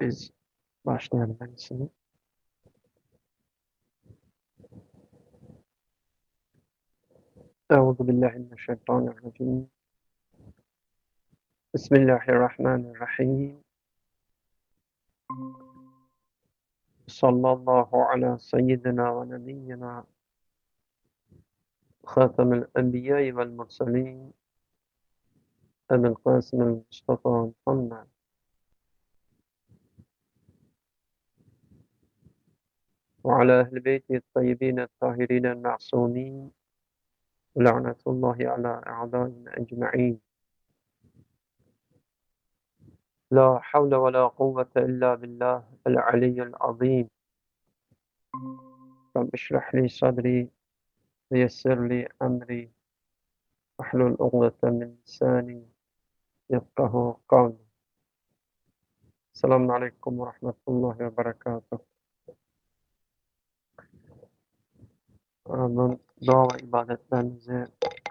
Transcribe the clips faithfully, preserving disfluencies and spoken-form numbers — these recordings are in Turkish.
Biz başlayalım ben şimdi. Euzu billahi mineşşeytanirracim. Bismillahirrahmanirrahim. Sallallahu ala seyyidina ve nebiyyina Hatemil enbiya'i vel murselin Ebil Kasimil Mustafa Muhammed ve ala ehli beyti tayyibin tahirin ma'sumin ve la'netullahi ala a'dain ecma'in. La havle ve la kuvvete illa billah el-aliyyil azim. Rabbi şrah li sadri ve yessir li emri. Ahlul uqdeten min lisani yefkahu kavli. Selamun aleyküm ve rahmetullahi ve berekatuhu. Rabbim dua ve ibadetlerimizi,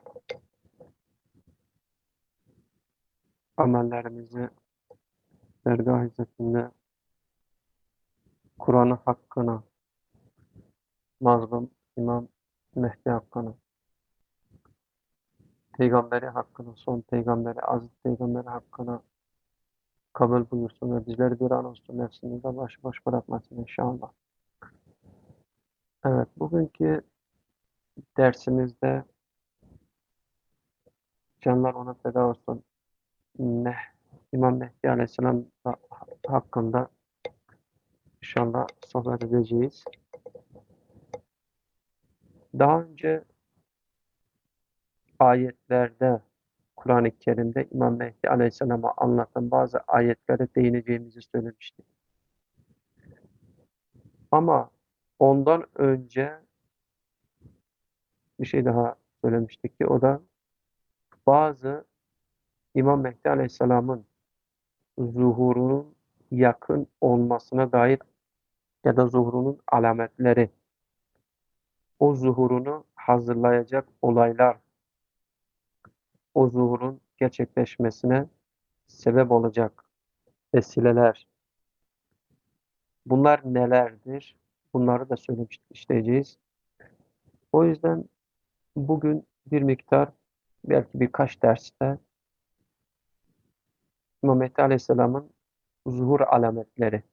amellerimizi dergâh izzetinde Kur'an'ı hakkına, mazlum İmam Mehdi hakkına, Peygamberi hakkına, son Peygamberi, aziz Peygamberi hakkına kabul buyursun ve bizleri bir an olsun nefsimizde baş baş bırakmasın inşallah. Evet, bugünkü dersimizde canlar ona feda olsun. Meh, İmam Mehdi Aleyhisselam hakkında inşallah sohbet edeceğiz. Daha önce ayetlerde, Kur'an-ı Kerim'de İmam Mehdi Aleyhisselam'a anlatan bazı ayetlere değineceğimizi söylemiştik. Ama ondan önce bir şey daha söylemiştik ki o da bazı İmam Mehdi Aleyhisselam'ın zuhurunun yakın olmasına dair ya da zuhurunun alametleri, o zuhurunu hazırlayacak olaylar, o zuhurun gerçekleşmesine sebep olacak vesileler. Bunlar nelerdir? Bunları da söylemiştik, işleyeceğiz. O yüzden bugün bir miktar, belki birkaç derste İmam Mehdi Aleyhisselam'ın zuhur alametleri.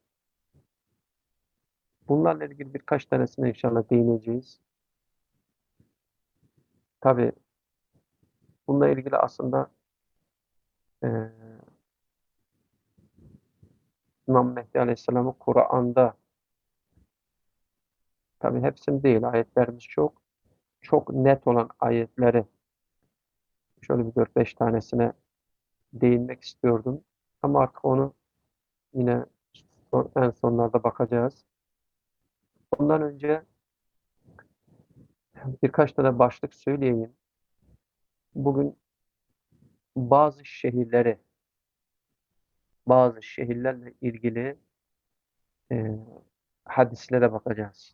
Bunlarla ilgili birkaç tanesine inşallah değineceğiz. Tabii bununla ilgili aslında e, İmam Mehdi Aleyhisselam'ı Kur'an'da, tabii hepsini değil, ayetlerimiz çok, çok net olan ayetleri şöyle bir dört beş tanesine değinmek istiyordum. Ama artık onu yine en sonlarda bakacağız. Ondan önce birkaç tane başlık söyleyeyim. Bugün bazı şehirleri, bazı şehirlerle ilgili e, hadislere bakacağız.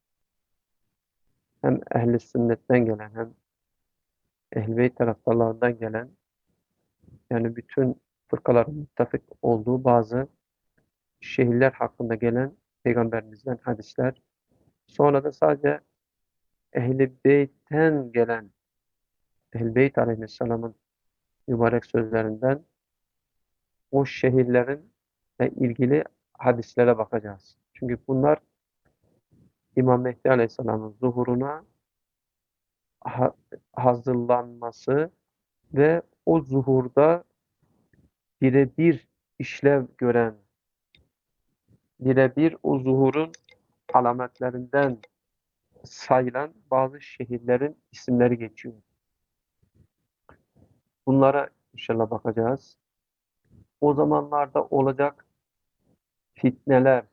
Hem ehl-i sünnetten gelen hem ehl-i beyt taraftarlarından gelen, yani bütün fırkaların muttefik olduğu bazı şehirler hakkında gelen Peygamberimizden hadisler. Sonra da sadece ehl-i beytten gelen, ehl-i beyt aleyhisselamın mübarek sözlerinden o şehirlerin ilgili hadislere bakacağız. Çünkü bunlar İmam Mehdi Aleyhisselam'ın zuhuruna ha hazırlanması ve o zuhurda birebir işlev gören, birebir o zuhurun alametlerinden sayılan bazı şehirlerin isimleri geçiyor. Bunlara inşallah bakacağız. O zamanlarda olacak fitneler,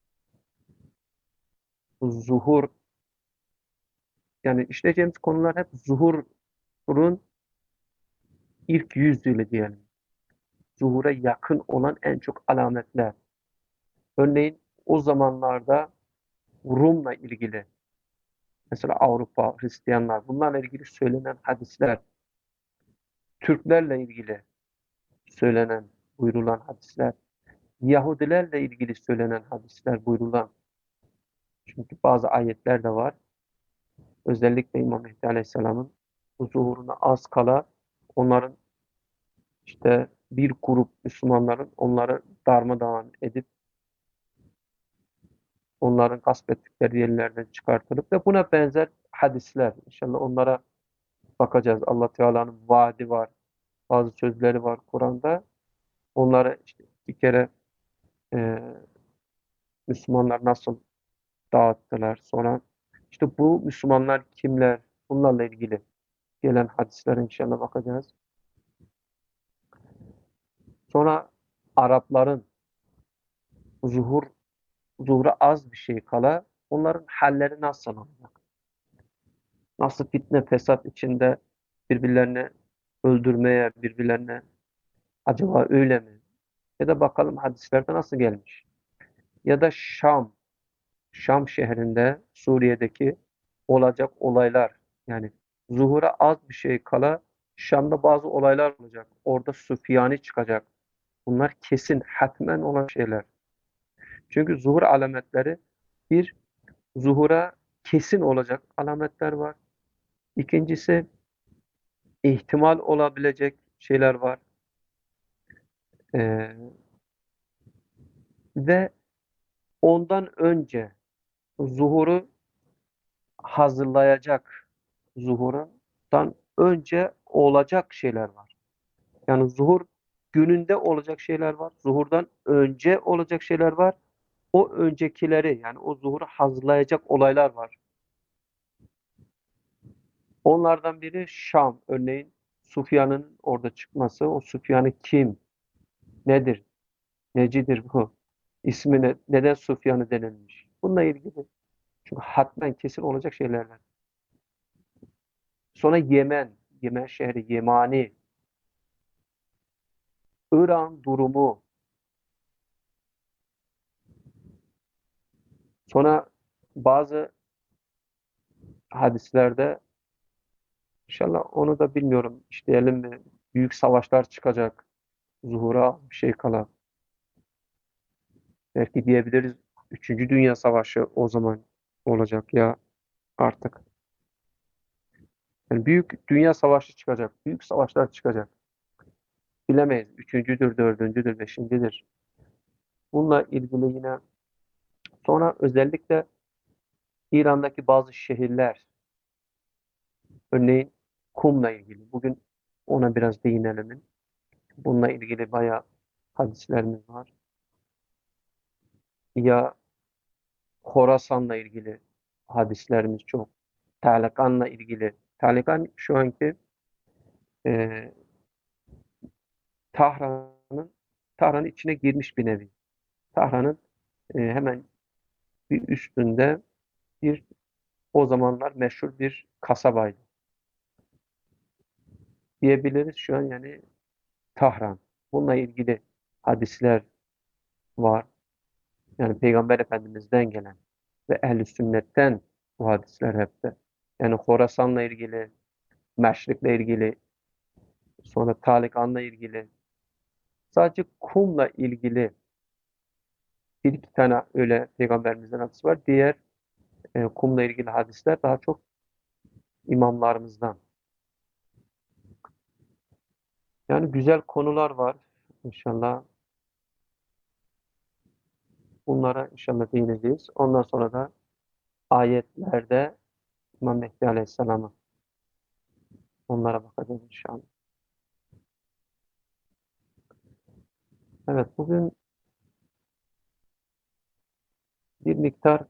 zuhur, yani işleyeceğimiz konular hep zuhurun ilk yüzyılı diyelim. Zuhura yakın olan en çok alametler. Örneğin o zamanlarda Rum'la ilgili, mesela Avrupa, Hristiyanlar, bunlarla ilgili söylenen hadisler, Türklerle ilgili söylenen, buyurulan hadisler, Yahudilerle ilgili söylenen hadisler buyurulan, çünkü bazı ayetler de var. Özellikle İmam Mehdi Aleyhisselam'ın zuhuruna az kala onların işte bir grup Müslümanların onları darmadağın edip onların gasp ettikleri yerlerden çıkartılıp ve buna benzer hadisler. İnşallah onlara bakacağız. Allah Teala'nın vaadi var. Bazı sözleri var Kur'an'da. Onları işte bir kere e, Müslümanlar nasıl dağıttılar. Sonra işte bu Müslümanlar kimler? Bunlarla ilgili gelen hadislere inşallah bakacağız. Sonra Arapların zuhur, zuhura az bir şey kala onların halleri nasıl olacak? Nasıl fitne, fesat içinde birbirlerini öldürmeye, birbirlerine acaba öyle mi? Ya da bakalım hadislerde nasıl gelmiş? Ya da Şam, Şam şehrinde Suriye'deki olacak olaylar, yani zuhura az bir şey kala Şam'da bazı olaylar olacak. Orada Süfyani çıkacak. Bunlar kesin, hatmen olan şeyler. Çünkü zuhur alametleri, bir, zuhura kesin olacak alametler var. İkincisi, ihtimal olabilecek şeyler var. Ee, ve ondan önce zuhuru hazırlayacak, zuhurdan önce olacak şeyler var. Yani zuhur gününde olacak şeyler var. Zuhurdan önce olacak şeyler var. O öncekileri, yani o zuhuru hazırlayacak olaylar var. Onlardan biri Şam. Örneğin Sufyan'ın orada çıkması. O Sufyan'ı kim? Nedir? Necidir bu? İsmi ne? Neden Sufyan'ı denilmiş? Bununla ilgili. Çünkü hatmen kesin olacak şeylerden. Sonra Yemen. Yemen şehri Yemani. İran durumu. Sonra bazı hadislerde, İnşallah onu da bilmiyorum, işleyelim mi? Büyük savaşlar çıkacak. Zuhura bir şey kala. Belki diyebiliriz Üçüncü Dünya Savaşı o zaman olacak ya artık. Yani büyük dünya savaşı çıkacak. Büyük savaşlar çıkacak. Bilemeyiz. Üçüncüdür, dördüncüdür, beşincidir. Bununla ilgili yine sonra özellikle İran'daki bazı şehirler, örneğin Kum'la ilgili. Bugün ona biraz değinelim. Bununla ilgili bayağı hadislerimiz var. Ya Horasan'la ilgili hadislerimiz çok. Talekan'la ilgili. Talekan şu anki e, Tahran'ın Tahran'ın içine girmiş bir nevi. Tahran'ın e, hemen bir üstünde bir, o zamanlar meşhur bir kasabaydı. Diyebiliriz şu an, yani Tahran. Bununla ilgili hadisler var. Yani Peygamber Efendimiz'den gelen ve ehl-i sünnetten bu hadisler hep de. Yani Horasan'la ilgili, Meşrik'le ilgili, sonra Talikan'la ilgili, sadece kumla ilgili bir iki tane öyle Peygamberimizden hadis var. Diğer e, kumla ilgili hadisler daha çok imamlarımızdan. Yani güzel konular var. İnşallah bunlara inşallah değineceğiz. Ondan sonra da ayetlerde İmam Mehdi Aleyhisselam'ı, onlara bakacağız inşallah. Evet, bugün bir miktar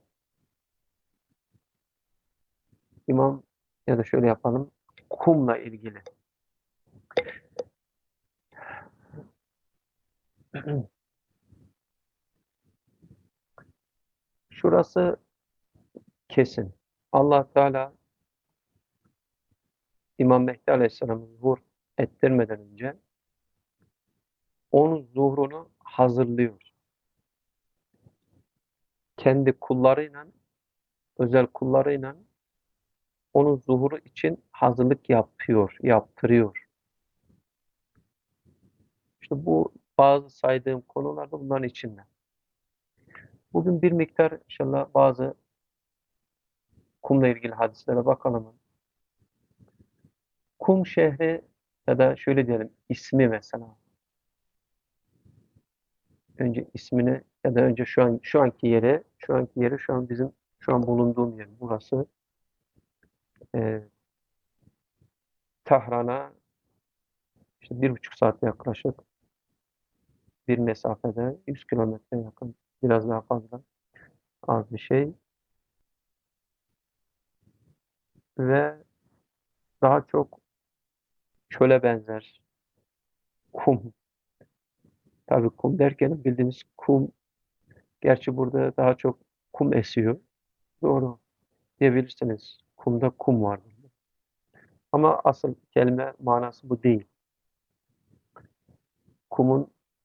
imam, ya da şöyle yapalım, kumla ilgili. Şurası kesin. Allah Teala İmam Mehdi Aleyhisselam'ı zuhur ettirmeden önce onun zuhrunu hazırlıyor. Kendi kullarıyla, özel kullarıyla onun zuhuru için hazırlık yapıyor, yaptırıyor. İşte bu bazı saydığım konular da bunların içinde. Bugün bir miktar inşallah bazı Kum'la ilgili hadislere bakalım. Kum şehri ya da şöyle diyelim ismi mesela. Önce ismini ya da önce şu an şu anki yeri, şu anki yeri şu an bizim şu an bulunduğum yer burası. Ee, Tahran'a işte bir buçuk saat yaklaşık bir mesafede yüz kilometre yakın, biraz daha fazla az bir şey ve daha çok çöle benzer kum. Tabii kum derken bildiğimiz kum, gerçi burada daha çok kum esiyor. Doğru diyebilirsiniz. Kumda kum var. Ama asıl kelime manası bu değil. Kumun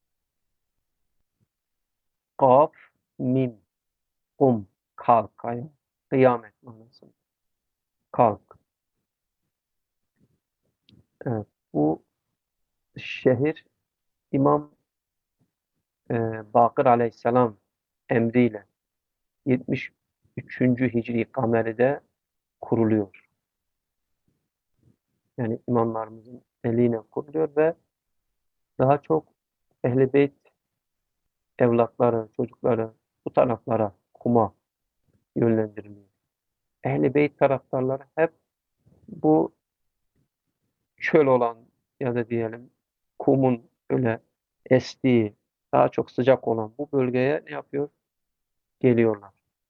kaf, mim, kum, kalk, ayağa, kıyamet manası. Kalk. Evet. Bu şehir İmam e, Bakır Aleyhisselam emriyle yetmiş üçüncü. Hicri kameride kuruluyor. Yani imamlarımızın eliyle kuruluyor ve daha çok Ehl-i Beyt evlatları, çocukları bu taraflara, kuma yönlendiriliyor. Ehl-i Beyt taraftarları hep bu çöl olan ya da diyelim kumun öyle estiği, daha çok sıcak olan bu bölgeye ne yapıyor? Geliyorlar.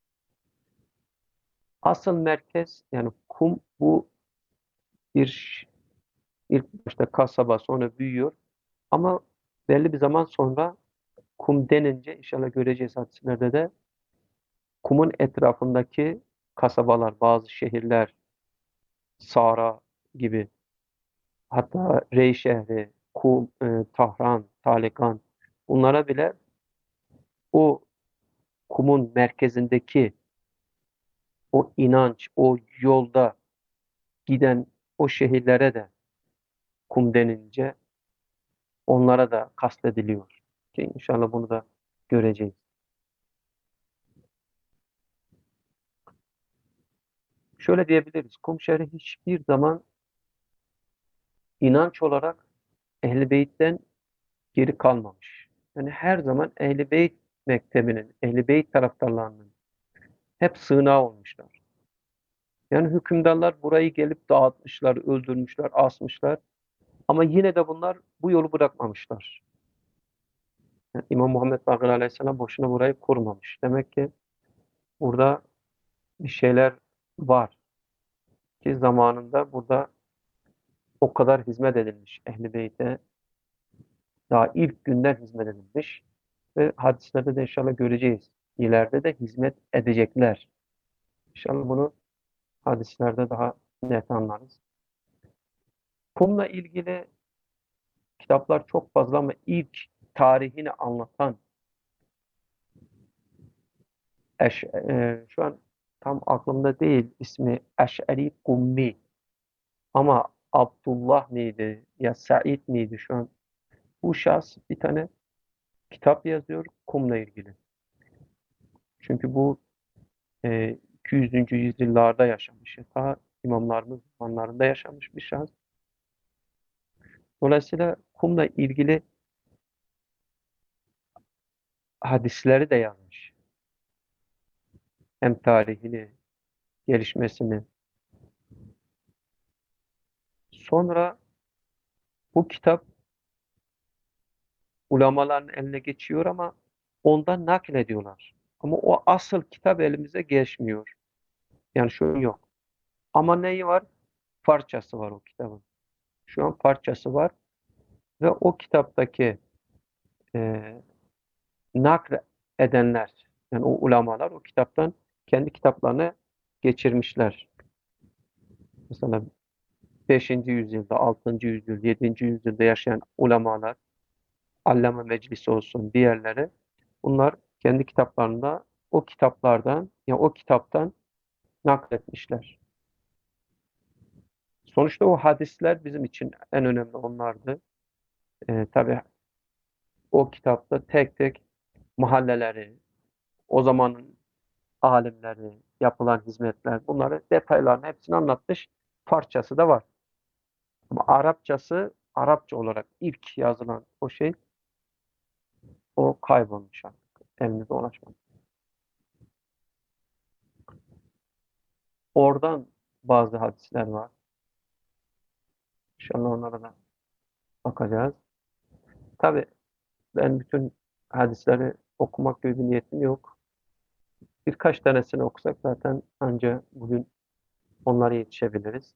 Asıl merkez yani kum bu bir ilk başta kasaba sonra büyüyor ama belli bir zaman sonra kum denince inşallah göreceğiz hadislerde de kumun etrafındaki kasabalar, bazı şehirler, Sara gibi hatta Rey şehri, Kum, e, Tahran, Talikan bunlara bile o kumun merkezindeki o inanç, o yolda giden o şehirlere de kum denince onlara da kastediliyor. Ki inşallah bunu da göreceğiz. Şöyle diyebiliriz. Kum şehri hiçbir zaman inanç olarak Ehl-i Beyt'ten geri kalmamış. Yani her zaman Ehl-i Beyt mektebinin, Ehl-i Beyt taraftarlarının hep sığınağı olmuşlar. Yani hükümdarlar burayı gelip dağıtmışlar, öldürmüşler, asmışlar. Ama yine de bunlar bu yolu bırakmamışlar. Yani İmam Muhammed Bakır Aleyhisselam boşuna burayı kurmamış. Demek ki burada bir şeyler var ki zamanında burada o kadar hizmet edilmiş. Ehl-i Beyt'e daha ilk günden hizmet edilmiş ve hadislerde de inşallah göreceğiz. İleride de hizmet edecekler. İnşallah bunu hadislerde daha net anlarız. Kumla ilgili kitaplar çok fazla ama ilk tarihini anlatan Eş, e, şu an tam aklımda değil ismi Eş'eri Kummi ama Abdullah mıydı ya Said miydi şu an bu şahıs bir tane kitap yazıyor kumla ilgili. Çünkü bu e, iki yüzüncü. yüzyıllarda yaşamış. Ta imamlarımız zamanlarında yaşamış bir şahıs. Dolayısıyla kumla ilgili hadisleri de yazmış. Hem tarihini, gelişmesini. Sonra bu kitap ulemaların eline geçiyor ama ondan naklediyorlar. Ama o asıl kitap elimize geçmiyor. Yani şu yok. Ama neyi var? Parçası var o kitabın. Şu an parçası var ve o kitaptaki e, nakl edenler, yani o ulamalar o kitaptan kendi kitaplarını geçirmişler. Mesela beşinci yüzyılda, altıncı yüzyıl, yedinci yüzyılda yaşayan ulamalar, Allame Meclisi olsun diğerleri, bunlar kendi kitaplarında o kitaplardan ya o kitaptan nakletmişler. Sonuçta o hadisler bizim için en önemli onlardı. Ee, tabii o kitapta tek tek mahalleleri, o zamanın alimleri, yapılan hizmetler, bunları detaylarını hepsini anlatmış parçası da var. Ama Arapçası, Arapça olarak ilk yazılan o şey, o kaybolmuş artık. Elimize ulaşmadı. Oradan bazı hadisler var. İnşallah onlara da bakacağız. Tabii ben bütün hadisleri okumak gibi bir niyetim yok. Birkaç tanesini okusak zaten anca bugün onlara yetişebiliriz.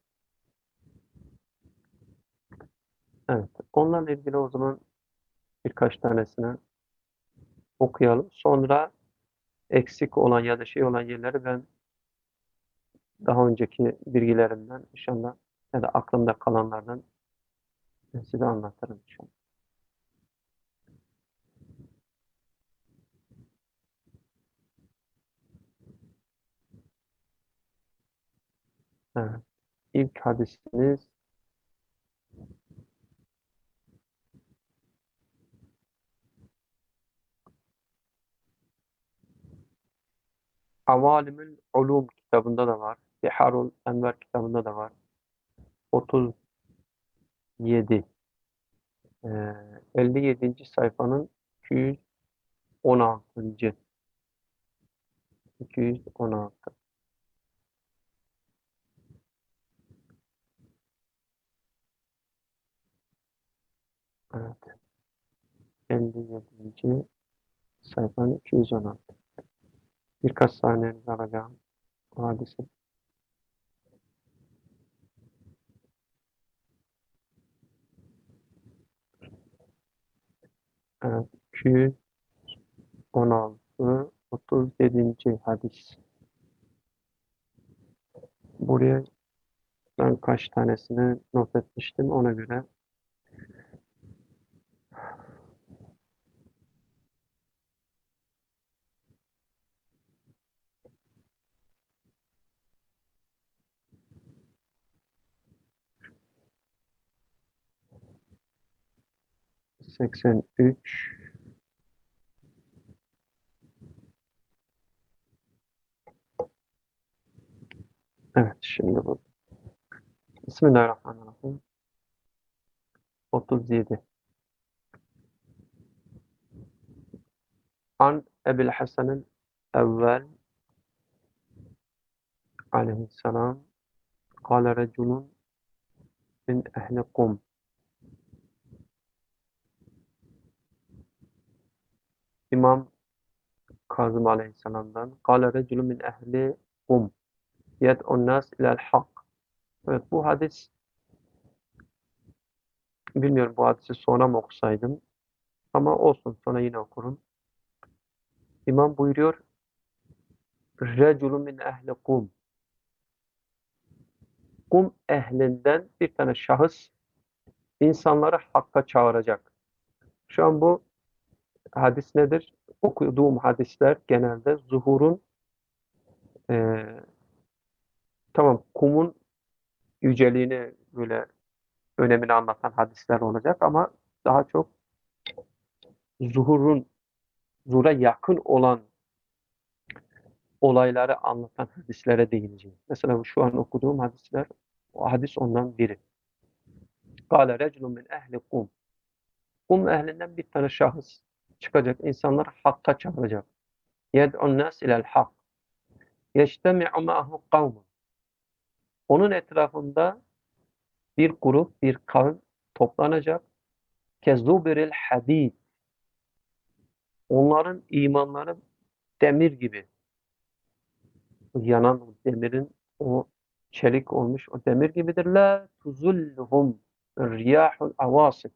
Evet. Onlarla ilgili o zaman birkaç tanesini okuyalım. Sonra eksik olan ya da şey olan yerleri ben daha önceki bilgilerimden inşallah ya da aklımda kalanlardan size anlatırım inşallah. Evet. İlk hadisimiz Avalimül Ulum kitabında da var. Biharul Enver kitabında da var. otuz yedi. Ee, elli yedinci sayfanın iki yüz on altıncı. iki yüz on altı. Evet. elli yedinci sayfanın iki yüz on altı. Birkaç saniyenizi alacağım o hadisi. Evet. iki yüz on altı. otuz yedinci hadis. Buraya ben kaç tanesini not etmiştim ona göre. seksen üç. Evet şimdi bu. Bismillahirrahmanirrahim. otuz yedi. An Ebil Hasan'ın evvel aleyhisselam kâle reculun min ehli kum. İmam Kazım aleyhisselamdan kâle reculun min ehli kum. Yed'un nas ilel hak. Evet bu hadis, bilmiyorum bu hadisi sonra mı okusaydım ama olsun sonra yine okurum. İmam buyuruyor reculun min ehli kum. Kum ehlinden bir tane şahıs insanları hakka çağıracak. Şu an bu hadis nedir? Okuduğum hadisler genelde zuhurun e, tamam kumun yüceliğini böyle önemini anlatan hadisler olacak ama daha çok zuhurun zuhura yakın olan olayları anlatan hadislere değineceğim. Mesela bu şu an okuduğum hadisler, o hadis ondan biri. Kâle reculun min ehli kum. Kum ehlinden bir tane şahıs çıkacak, insanlar hakka çağıracak. Yed'un nas ilel hak. Yeçtemi'u ma'ahu kavmun. Onun etrafında bir grup, bir kavim toplanacak. Kezubiril hadid. Onların imanları demir gibi. Yanan o demirin o çelik olmuş o demir gibidir. La tuzulluhum riyahul avasif.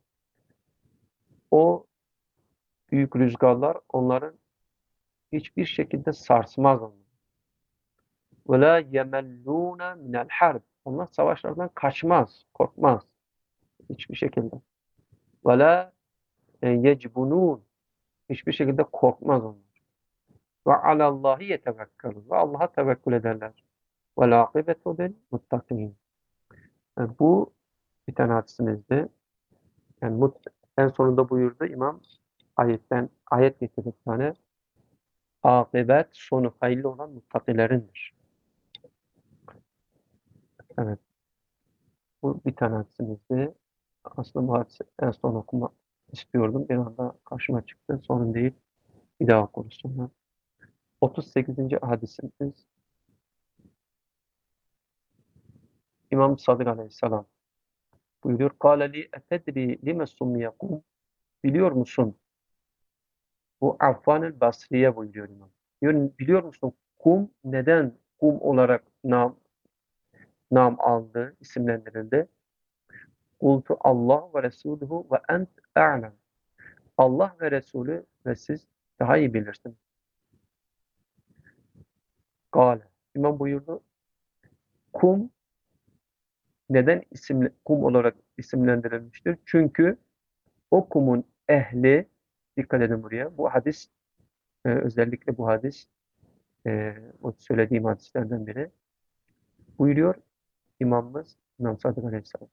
O büyük rüzgarlar onların hiçbir şekilde sarsmaz onları. Ve la yemellûne minel harb. Onlar savaşlardan kaçmaz, korkmaz hiçbir şekilde. Ve la yecbunûn. Hiçbir şekilde korkmaz onlar. Ve alallahi yetevekkelûn. Ve Allah'a tevekkül ederler. Ve lâkibetu lil muttakîn. Yani bu bir tane hadisimizdi. Yani mut, en sonunda buyurdu İmam Ayetten ayet getirdik tane. Akıbet sonu hayırlı olan muttakilerindir. Evet, bu bir tane hadisimizdi. Aslında bu hadisi en son okumak istiyordum. Bir anda karşıma çıktı. Sorun değil. Bir daha okuruz sonra. otuz sekizinci hadisimiz İmam Sadık Aleyhisselam buyuruyor. Kâle li etedri lime summiye kum. Biliyor musun? Bu Affan-ı Basri'ye buyuruyor İmam. Diyor, biliyor musun? Kum neden kum olarak nam, nam aldı, isimlendirildi? Kultu Allah ve Resuluhu ve ent a'lem. Allah ve Resulü ve siz daha iyi bilirsiniz. Kâle. İmam buyurdu. Kum neden isimli, kum olarak isimlendirilmiştir? Çünkü o kumun ehli, dikkat edin buraya, bu hadis, e, özellikle bu hadis, e, o söylediğim hadislerden biri, buyuruyor İmamımız İmam Sadık Aleyhisselam.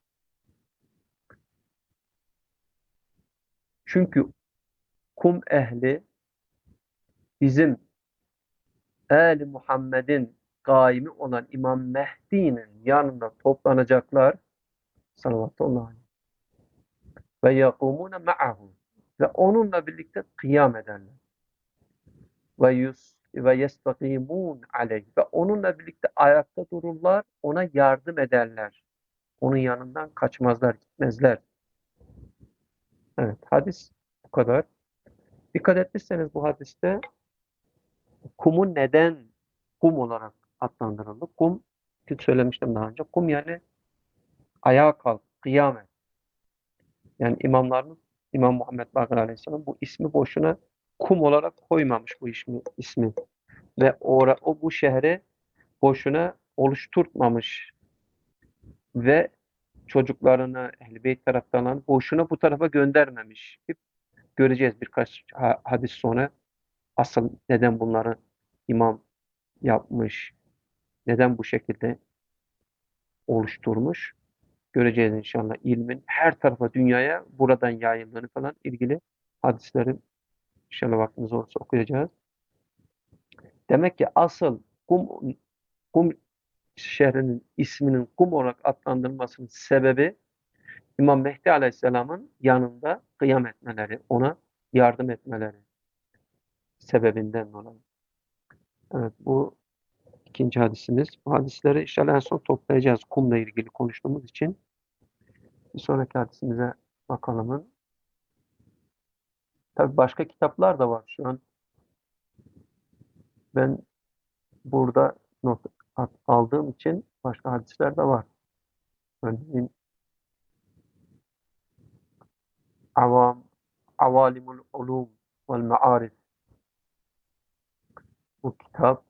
Çünkü kum ehli bizim Ali Muhammed'in kaimi olan İmam Mehdi'nin yanında toplanacaklar sallallahu aleyhi ve yakumune ma'ahu ve onunla birlikte kıyam ederler ve yus ve yestakimun aleyh ve onunla birlikte ayakta dururlar, ona yardım ederler. Onun yanından kaçmazlar, gitmezler. Evet, hadis bu kadar. Dikkat ettiyseniz bu hadiste kumun neden kum olarak adlandırıldı? Kum, söylemiştim daha önce. Kum yani ayağa kalk, kıyamet. Yani imamlarımız, İmam Muhammed Bakır Aleyhisselam bu ismi boşuna kum olarak koymamış bu ismi. ismi. Ve ora, o bu şehri boşuna oluşturmamış. Ve çocuklarını, Ehl-i Beyt taraftarlarını boşuna bu tarafa göndermemiş. Hep göreceğiz birkaç hadis sonra asıl neden bunları imam yapmış, neden bu şekilde oluşturmuş. Göreceğiz inşallah ilmin her tarafa dünyaya buradan yayıldığını falan ilgili hadislerin inşallah vaktimiz olursa okuyacağız. Demek ki asıl kum, kum şehrinin isminin kum olarak adlandırılmasının sebebi İmam Mehdi Aleyhisselam'ın yanında kıyam etmeleri, ona yardım etmeleri sebebinden dolayı. Evet, bu ikinci hadisimiz. Bu hadisleri inşallah en son toplayacağız kumla ilgili konuştuğumuz için. Bir sonraki hadisimize bakalım. Tabii başka kitaplar da var şu an. Ben burada not aldığım için başka hadisler de var. Örneğin Avam, Avalimul Ulum vel Ma'arif bu kitap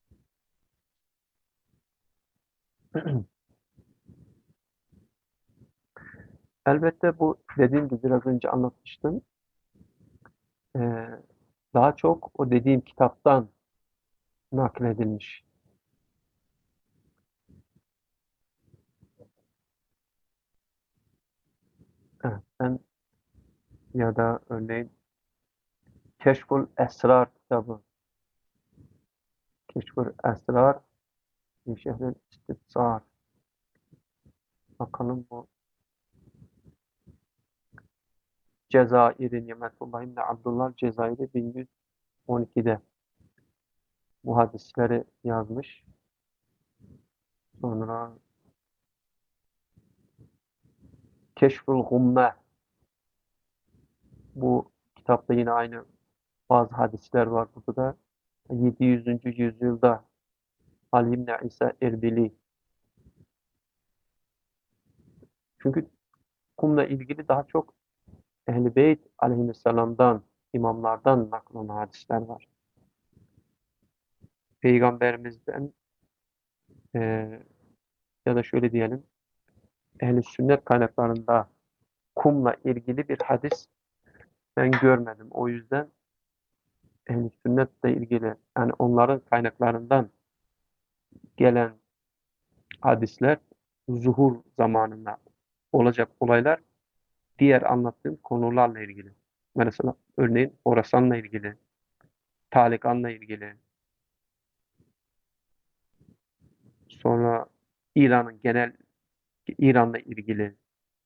elbette bu dediğim gibi biraz önce anlatmıştım. Ee, daha çok o dediğim kitaptan nakledilmiş. Evet, ben ya da örneğin Keşful Esrar kitabı. Keşful Esrar bir şehrin istifsar. Bakalım bu Cezayir'in Nimetullah İbni Abdullah Cezayir'i bin yüz on ikide bu hadisleri yazmış. Sonra Keşful Gumme bu kitapta yine aynı bazı hadisler var burada da. yedi yüzüncü yüzyılda Ali İbni İsa Erbili. Çünkü kumla ilgili daha çok Ehl-i Beyt aleyhisselamdan, imamlardan naklanan hadisler var. Peygamberimizden eee, ya da şöyle diyelim, Ehl-i Sünnet kaynaklarında kumla ilgili bir hadis ben görmedim. O yüzden Ehl-i Sünnetle ilgili yani onların kaynaklarından gelen hadisler zuhur zamanında olacak olaylar diğer anlattığım konularla ilgili. Mesela örneğin Horasan'la ilgili, Talikan'la ilgili, sonra İran'ın genel İran'la ilgili,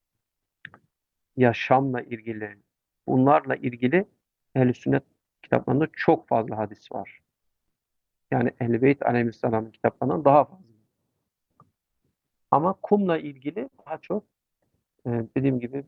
ya Şam'la ilgili, bunlarla ilgili Ehl-i Sünnet kitaplarında çok fazla hadis var. Yani Ehl-i Beyt Aleyhisselam'ın kitaplarından daha fazla. Ama kumla ilgili daha çok e, dediğim gibi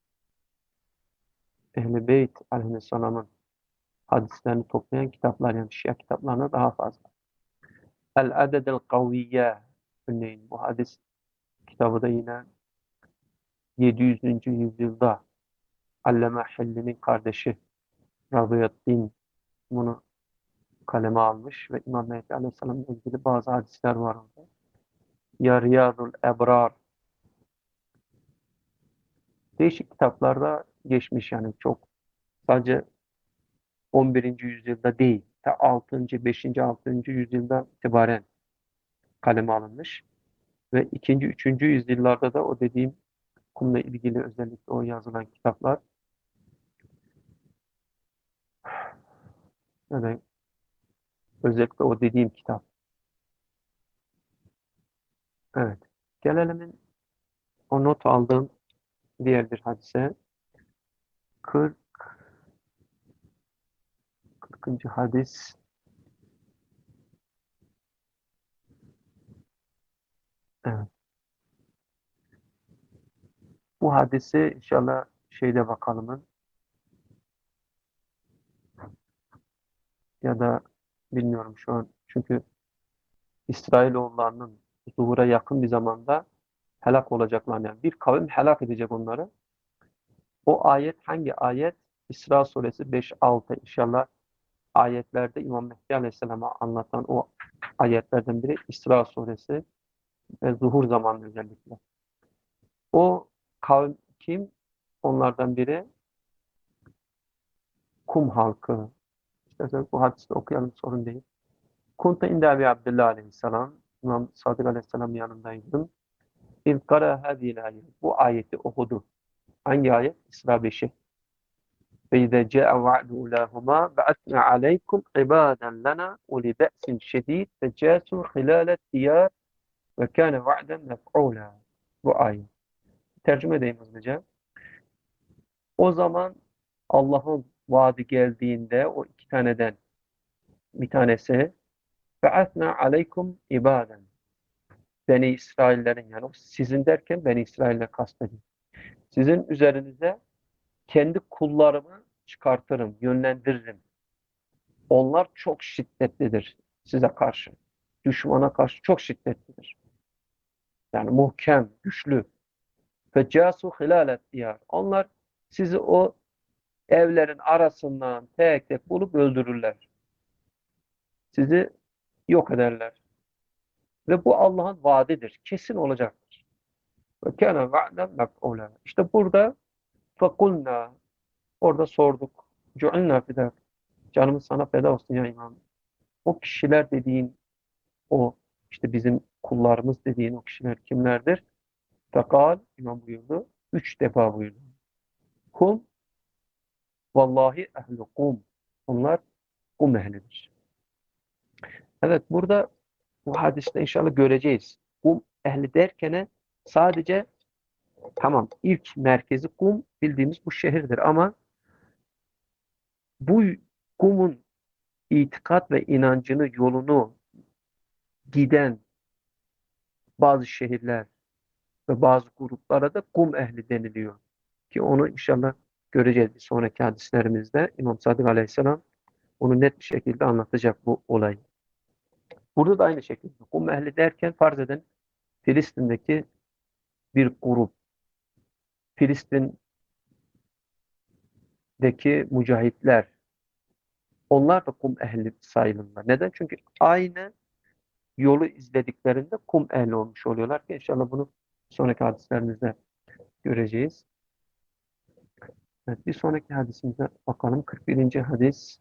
Ehl-i Beyt Aleyhisselam'ın hadislerini toplayan kitaplar, yani Şia kitaplarına daha fazla. El-Adedel Kaviyye, örneğin bu hadis kitabı da yine yedi yüzüncü yüzyılda Allame Hilli'nin kardeşi Rabıyaddin bunu kaleme almış ve İmam Mehdi Aleyhisselam'la ilgili bazı hadisler var orada. Ya Riyadul Ebrar, değişik kitaplarda geçmiş, yani çok sadece on birinci yüzyılda değil, ta altıncı. beşinci. altıncı yüzyıldan itibaren kaleme alınmış ve ikinci. üçüncü yüzyıllarda da o dediğim kumla ilgili özellikle o yazılan kitaplar, yani özellikle o dediğim kitap. Evet. Gelelim o not aldığım diğer bir hadise. kırk. kırkıncı hadis. Evet. Bu hadisi inşallah şeyde bakalım ya da bilmiyorum şu an, çünkü İsrailoğullarının zuhura yakın bir zamanda helak olacaklar, yani bir kavim helak edecek onları. O ayet hangi ayet? İsra suresi beş altı, inşallah ayetlerde İmam Mehdi Aleyhisselam'a anlatan o ayetlerden biri İsra suresi ve zuhur zamanı özellikle. O kavim kim? Onlardan biri Kum halkı. İsterseniz bu hadisi okuyalım, sorun değil. Kuntu inde Ebi Abdullah Aleyhisselam. İmam Sadık Aleyhisselam yanındaydım. İz kara hadil ayet. Bu ayeti okudu. Hangi ayet? İsra beşi. Ve izâ câe va'du ulâhumâ be'atnâ aleykum ibâden lena uli be'sin şedîd fecâsû hilâlet diyâr ve kâne va'den mef'ûlâ. Bu ayet. Tercüme edeyim hızlıca. O zaman Allah'ın vaadi geldiğinde o iki taneden bir tanesi be'atnâ aleykum ibâden. Beni İsraillerin, yani sizin derken Beni İsrail'le kastediyor. Sizin üzerinize kendi kullarımı çıkartırım, yönlendiririm. Onlar çok şiddetlidir size karşı. Düşmana karşı çok şiddetlidir. Yani muhkem, güçlü. Ve casu hilalet diyar. Onlar sizi o evlerin arasından tek tek bulup öldürürler. Sizi yok ederler. Ve bu Allah'ın vaadidir. Kesin olacaktır. Ve kâne va'den mef'ûlâ. İşte burada fekulnâ, orada sorduk. Cu'ilnâ fidâk. Canımız sana feda olsun ya İmam. O kişiler dediğin, o işte bizim kullarımız dediğin o kişiler kimlerdir? Fekal, İmam buyurdu. Üç defa buyurdu. Kum, vallahi ehli kum. Onlar kum ehlidir. Evet, burada bu hadiste inşallah göreceğiz. Kum ehli derken sadece, tamam, ilk merkezi Kum bildiğimiz bu şehirdir ama bu Kum'un itikat ve inancını, yolunu giden bazı şehirler ve bazı gruplara da Kum ehli deniliyor. Ki onu inşallah göreceğiz bir sonraki hadislerimizde. İmam Sadık Aleyhisselam onu net bir şekilde anlatacak bu olayı. Burada da aynı şekilde Kum ehli derken farz eden Filistin'deki bir grup, Filistin'deki mücahitler, onlar da Kum ehli sayılırlar. Neden? Çünkü aynı yolu izlediklerinde Kum ehli olmuş oluyorlar ki inşallah bunu sonraki hadislerimizde göreceğiz. Evet, bir sonraki hadisimize bakalım. kırk birinci hadis.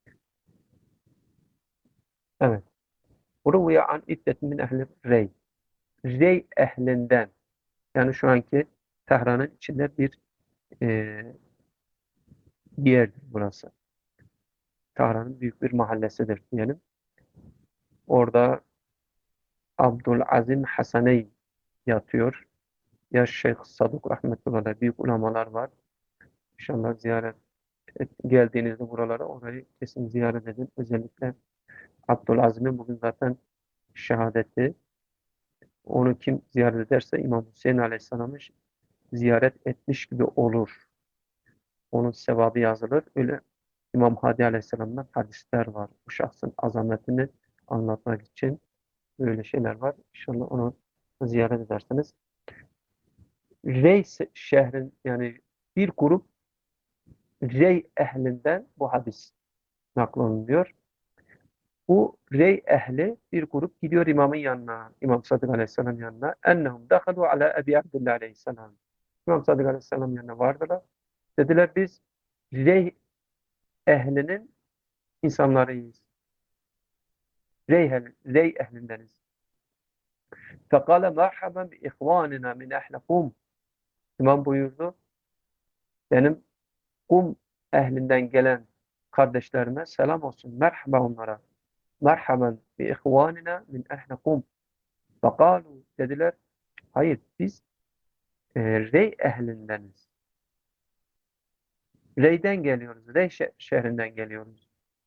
Evet. Ruviye an iddet min ehli Rey. Rey ehlinden, yani şu anki Tehran'ın içinde bir e, bir yerdir burası. Tahran'ın büyük bir mahallesidir diyelim. Orada Abdülazim Hasaney yatıyor. Ya Şeyh Saduk rahmetullah büyük ulamalar var. İnşallah ziyaret et, geldiğinizde buralara orayı kesin ziyaret edin. Özellikle Abdülazim'in bugün zaten şehadeti. Onu kim ziyaret ederse İmam Hüseyin Aleyhisselam'ı ziyaret etmiş gibi olur. Onun sevabı yazılır. Öyle İmam Hadi Aleyhisselam'dan hadisler var. Bu şahsın azametini anlatmak için böyle şeyler var. İnşallah onu ziyaret ederseniz. Rey şehrin yani bir grup Rey ehlinden bu hadis naklanılıyor. Bu Rey ehli bir grup gidiyor imamın yanına, İmam Sadık Aleyhisselam yanına. Ennehum dahadu ala Ebi Abdullah Aleyhisselam. İmam Sadık Aleyhisselam yanına vardılar. Dediler biz Rey ehlinin insanlarıyız. Rey, ehli, Rey ehlindeniz. Fekale merhaben bi ihvanina min ehli Kum. İmam buyurdu. Benim Kum ehlinden gelen kardeşlerime selam olsun. Merhaba onlara. Merhaben bi ihvanina min ehli Kum. Fekalu dediler. Hayır biz e, Rey ehlindeniz. Rey'den geliyoruz. Rey şehrinden geliyoruz.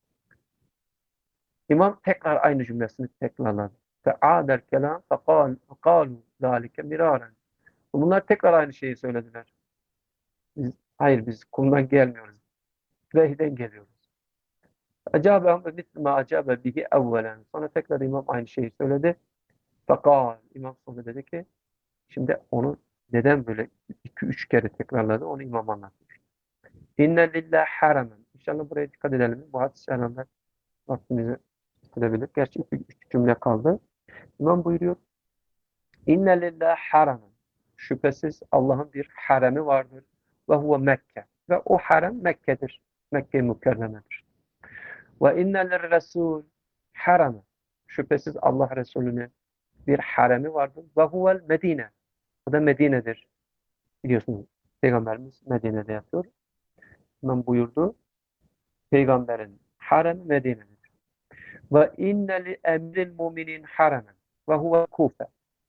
İmam tekrar aynı cümlesini tekrarladı. Fe'adel kelam fekalu zâlike miraren. Bunlar tekrar aynı şeyi söylediler. Biz, hayır biz kumdan gelmiyoruz. Rey'den geliyoruz. Acabe amr mitle acabe bihi evvelen. Sonra tekrar imam aynı şeyi söyledi. Fekal. İmam sonra dedi ki şimdi onu neden böyle iki üç kere tekrarladı onu imam anlatmış. İnne lillahi haramen. İnşallah buraya dikkat edelim. Bu hadis-i şerifler vaktimizi edebilir. Gerçi iki üç cümle kaldı. İmam buyuruyor. İnne lillahi haramen. Şüphesiz Allah'ın bir haremi vardır. Ve huve Mekke. Ve o harem Mekke'dir. Mekke-i Mükerreme'dir. Ve inne lirresul haramen. Şüphesiz Allah Resulü'nün bir haremi vardır. Ve huvel Medine. O da Medine'dir. Biliyorsunuz Peygamberimiz Medine'de yatıyor. İmam buyurdu. Peygamberin haremi Medine'dir. Ve inne li emril muminin haramen. Ve huve Kufe.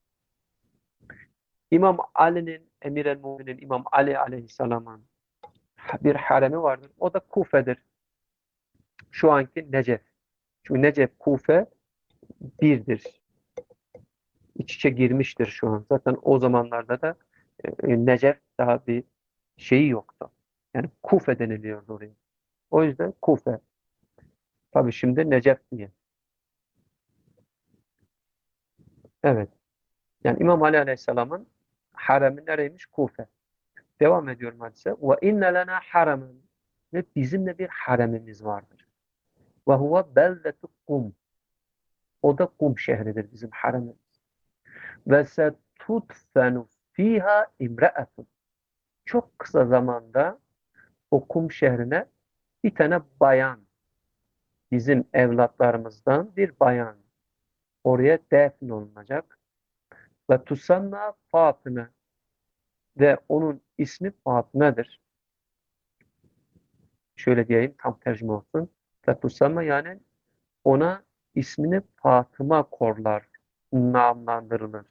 İmam Ali'nin, Emir el-Muminin İmam Ali aleyhisselamın bir haremi vardır. O da Kufe'dir. Şu anki Necef. Çünkü Necef, Kufe birdir. İç içe girmiştir şu an. Zaten o zamanlarda da e, Necef daha bir şeyi yoktu. Yani Kufe deniliyordu oraya. O yüzden Kufe. Tabii şimdi Necef diye. Evet. Yani İmam Ali Aleyhisselam'ın haremi nereymiş? Kufe. Devam ediyorum hadise. Ve inne lena haramen. Ve bizim de bir haremimiz vardır. Ve huve beldetu Kum. O da Kum şehridir bizim haremimiz. Ve setudfenu fiha imraatun. Çok kısa zamanda o Kum şehrine bir tane bayan, bizim evlatlarımızdan bir bayan oraya defn olunacak. Ve tusanna Fatıma ve onun ismi Fatıma'dır. Şöyle diyeyim tam tercüme olsun. Ve tusanna yani ona ismini Fatıma korlar, namlandırılır.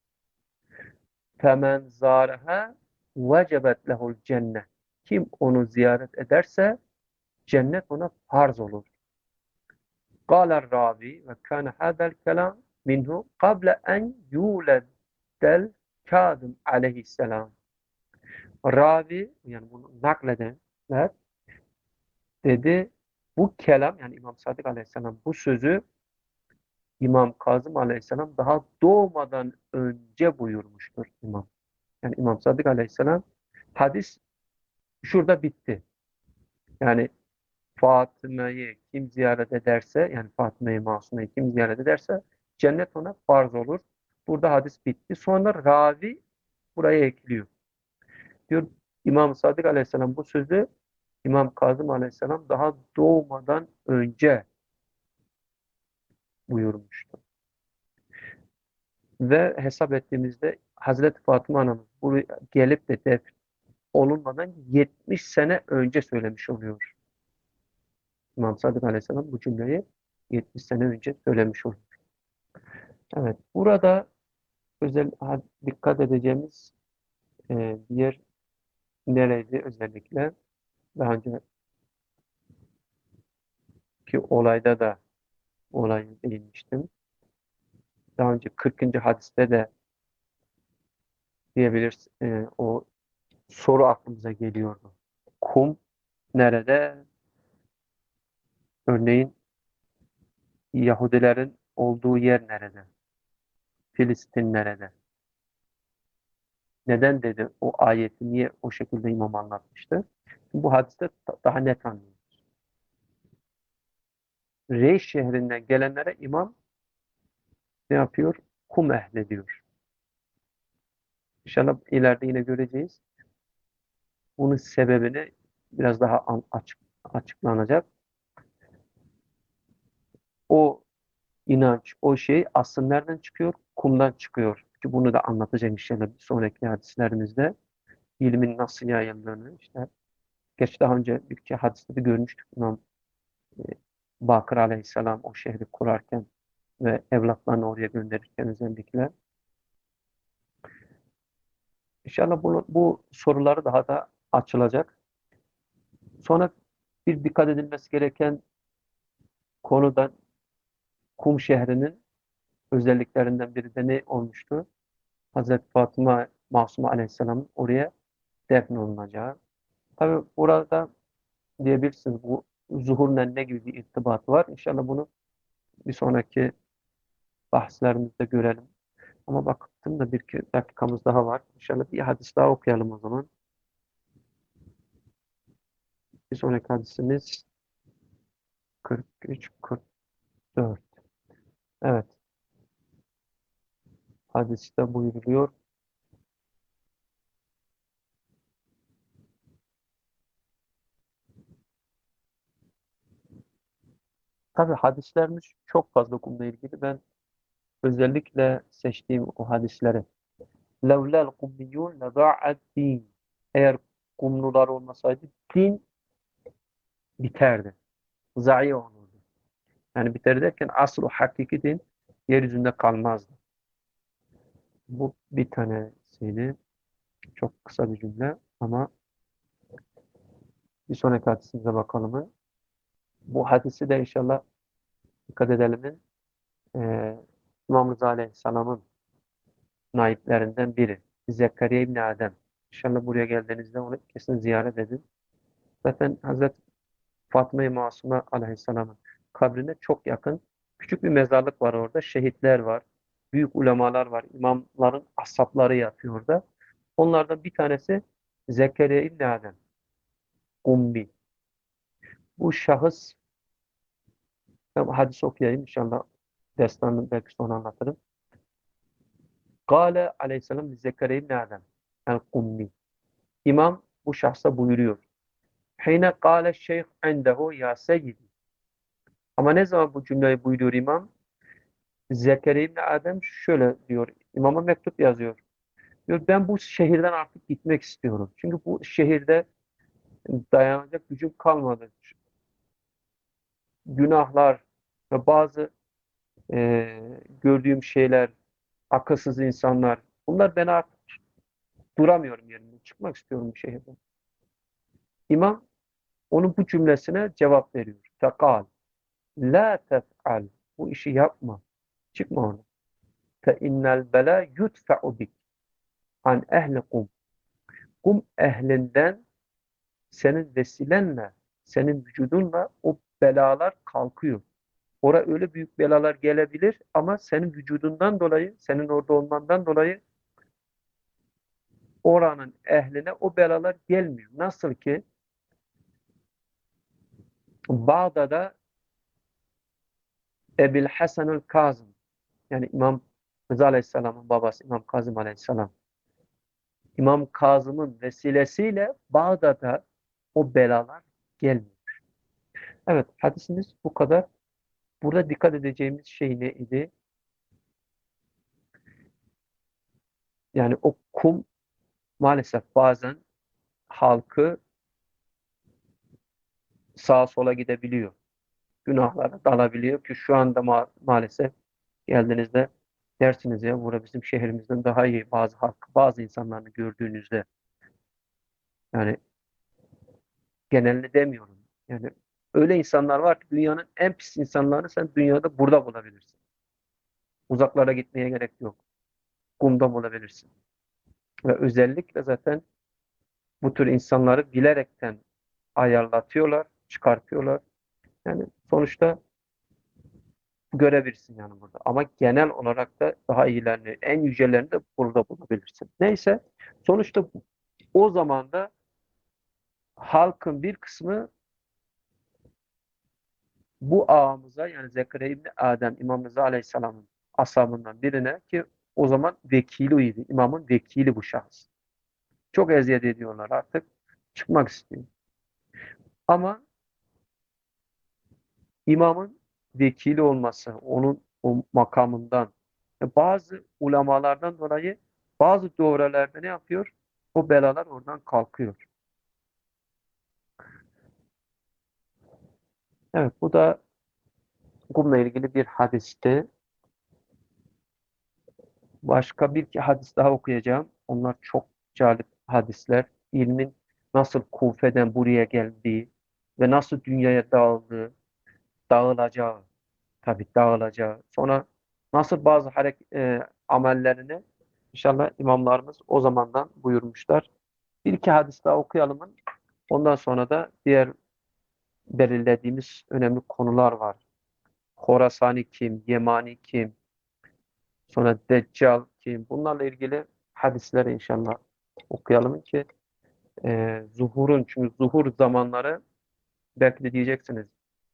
Femen zâreha vecebet lehul cennet. Kim onu ziyaret ederse cennet ona farz olur. Kâler ravi ve kâne hâdel kelam minhu kable en yûleddel Kâzım aleyhisselam. Ravi yani bunu nakledenler dedi bu kelam yani İmam Sadık aleyhisselam bu sözü İmam Kazım aleyhisselam daha doğmadan önce buyurmuştur İmam. Yani İmam Sadık aleyhisselam hadis şurada bitti. Yani Fatıma'yı kim ziyaret ederse yani Fatıma-i Masume'yi kim ziyaret ederse cennet ona farz olur. Burada hadis bitti. Sonra ravi buraya ekliyor. Diyor İmam Sadık aleyhisselam bu sözü İmam Kazım aleyhisselam daha doğmadan önce buyurmuştu. Ve hesap ettiğimizde Hazreti Fatıma anamız buraya gelip de def olunmadan yetmiş sene önce söylemiş oluyor. İmam Sadık Aleyhisselam bu cümleyi yetmiş sene önce söylemiş oluyor. Evet, burada özel dikkat edeceğimiz e, bir yer nereydi özellikle? Daha önceki olayda da olayı değinmiştim. Daha önce kırkıncı hadiste de diyebiliriz e, o soru aklımıza geliyordu. Kum nerede? Örneğin Yahudilerin olduğu yer nerede? Filistin nerede? Neden dedi o ayeti niye o şekilde imam anlatmıştı? Bu hadiste daha net anlıyoruz. Rey şehrinden gelenlere imam ne yapıyor? Kum ehli diyor. İnşallah ileride yine göreceğiz. Bunun sebebini biraz daha açık, açıklanacak. O inanç, o şey aslında nereden çıkıyor? Kumdan çıkıyor. Ki bunu da anlatacağım inşallah bir sonraki hadislerimizde. İlmin nasıl yayıldığını işte. Geç daha önce bir iki hadiste de görmüştük. İmam e, Bakır Aleyhisselam o şehri kurarken ve evlatlarını oraya gönderirken özellikle. İnşallah bunu, bu soruları daha da açılacak. Sonra bir dikkat edilmesi gereken konuda Kum şehrinin özelliklerinden biri de ne olmuştu? Hazreti Fatıma Masuma Aleyhisselam'ın oraya defnolunacağı. Tabi burada diyebilirsiniz bu zuhurla ne gibi bir irtibatı var. İnşallah bunu bir sonraki bahslerimizde görelim. Ama baktım da bir iki dakikamız daha var. İnşallah bir hadis daha okuyalım o zaman. Bir sonraki hadisimiz kırk üç kırk dört. Evet. Hadiste buyuruluyor. Tabi hadislerimiz çok fazla konuyla ilgili. Ben özellikle seçtiğim o hadisleri. Levlel kummiyun leda'at din. Eğer kumlular olmasaydı din biterdi. Zayi olurdu. Yani biter derken asıl o hakiki din yeryüzünde kalmazdı. Bu bir tanesiydi. Çok kısa bir cümle ama bir sonraki hadisimize bakalım. Bu hadisi de inşallah dikkat edelim. Ee, İmam Rıza Aleyhisselam'ın naiplerinden biri. Zekeriya İbni Adem. İnşallah buraya geldiğinizde onu kesin ziyaret edin. Zaten Hazreti Fatıma-i Masuma Aleyhisselam'ın kabrine çok yakın küçük bir mezarlık var orada. Şehitler var. Büyük ulemalar var. İmamların ashabları yatıyor orada. Onlardan bir tanesi Zekeriya İbni Adem. Ummi. Bu şahıs, ben hadis okuyayım inşallah. Destanını belki sonra anlatırım. Kale aleyhisselam Zekeriya İbni Adem. El-Ummi. İmam bu şahsa buyuruyor. Hine kâle şeyh indehu ya seyyidi. Ama ne zaman bu cümleyi buyuruyor imam? Zekeriya İbni Adem şöyle diyor. İmama mektup yazıyor. Diyor ben bu şehirden artık gitmek istiyorum. Çünkü bu şehirde dayanacak gücüm kalmadı. Günahlar ve bazı e, gördüğüm şeyler, akılsız insanlar. Bunlar ben artık duramıyorum yerimde. Çıkmak istiyorum bu şehirden. İmam onun bu cümlesine cevap veriyor. Fekal. La tef'al. Bu işi yapma. Çıkma oradan. Fe innel bela yudfa'u bik. An ehli kum. Kum ehlinden senin vesilenle, senin vücudunla o belalar kalkıyor. Oraya öyle büyük belalar gelebilir ama senin vücudundan dolayı, senin orada olmandan dolayı oranın ehline o belalar gelmiyor. Nasıl ki Bağdat'da Ebil Hasanül Kazım, yani İmam Rıza Aleyhisselam'ın babası İmam Kazım Aleyhisselam, İmam Kazım'ın vesilesiyle Bağdat'a o belalar gelmiyor. Evet, hadisimiz bu kadar. Burada dikkat edeceğimiz şey ne idi? Yani o kum maalesef bazen halkı sağa sola gidebiliyor. Günahlara dalabiliyor ki şu anda ma maalesef geldiğinizde dersiniz ya burada bizim şehrimizden daha iyi bazı halk, bazı insanlarını gördüğünüzde yani genelini demiyorum. Yani öyle insanlar var ki dünyanın en pis insanlarını sen dünyada burada bulabilirsin. Uzaklara gitmeye gerek yok. Kumda bulabilirsin. Ve özellikle zaten bu tür insanları bilerekten ayarlatıyorlar, çıkartıyorlar. Yani sonuçta görebilirsin yani burada. Ama genel olarak da daha iyilerini, en yücelerini de burada bulabilirsin. Neyse, sonuçta o zaman da halkın bir kısmı bu ağamıza yani Zekeriya İbni Adem İmam Rıza Aleyhisselam'ın ashabından birine ki o zaman vekiliydi. İmamın vekili bu şahıs. Çok eziyet ediyorlar artık. Çıkmak istiyor. Ama imamın vekili olması, onun o makamından ve bazı ulemalardan dolayı bazı doğrelerde ne yapıyor? O belalar oradan kalkıyor. Evet, bu da bununla ilgili bir hadisti. Başka bir iki hadis daha okuyacağım. Onlar çok cazip hadisler. İlmin nasıl Kufe'den buraya geldiği ve nasıl dünyaya dağıldığı, dağılacağı, tabii dağılacağı. Sonra nasıl bazı hareket, e, amellerini inşallah imamlarımız o zamandan buyurmuşlar. Bir iki hadis daha okuyalım. Ondan sonra da diğer belirlediğimiz önemli konular var. Horasani kim, Yemani kim, sonra Deccal kim? Bunlarla ilgili hadisleri inşallah okuyalım ki e, zuhurun çünkü zuhur zamanları belki de diyeceksiniz.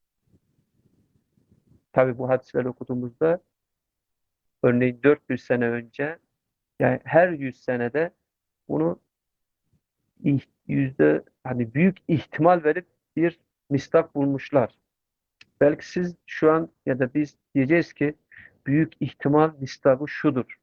Tabii bu hadisleri okuduğumuzda örneğin dört yüz sene önce yani her yüz senede bunu ih- yüzde hani büyük ihtimal verip bir mistak bulmuşlar. Belki siz şu an ya da biz diyeceğiz ki büyük ihtimal mistakı şudur,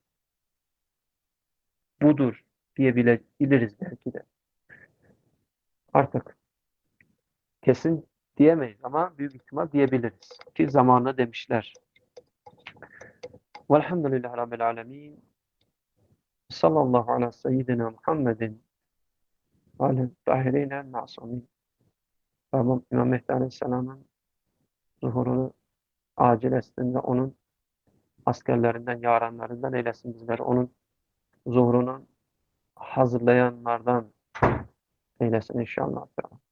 budur diyebiliriz belki de. Artık kesin diyemeyiz ama büyük ihtimal diyebiliriz. Ki zamanında demişler. Velhamdülillahi Rabbil alemin. Sallallahu ala seyyidina Muhammedin ve aleyhi tahirine masumin. Rabbim İmam Mehdi Aleyhisselam'ın zuhurunu acil etsin ve onun askerlerinden, yaranlarından eylesin bizleri. Onun zuhurunu hazırlayanlardan eylesin inşallah.